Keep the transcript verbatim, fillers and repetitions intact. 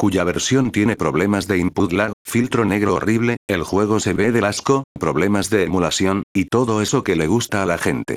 cuya versión tiene problemas de input lag, filtro negro horrible, el juego se ve del asco, problemas de emulación, y todo eso que le gusta a la gente.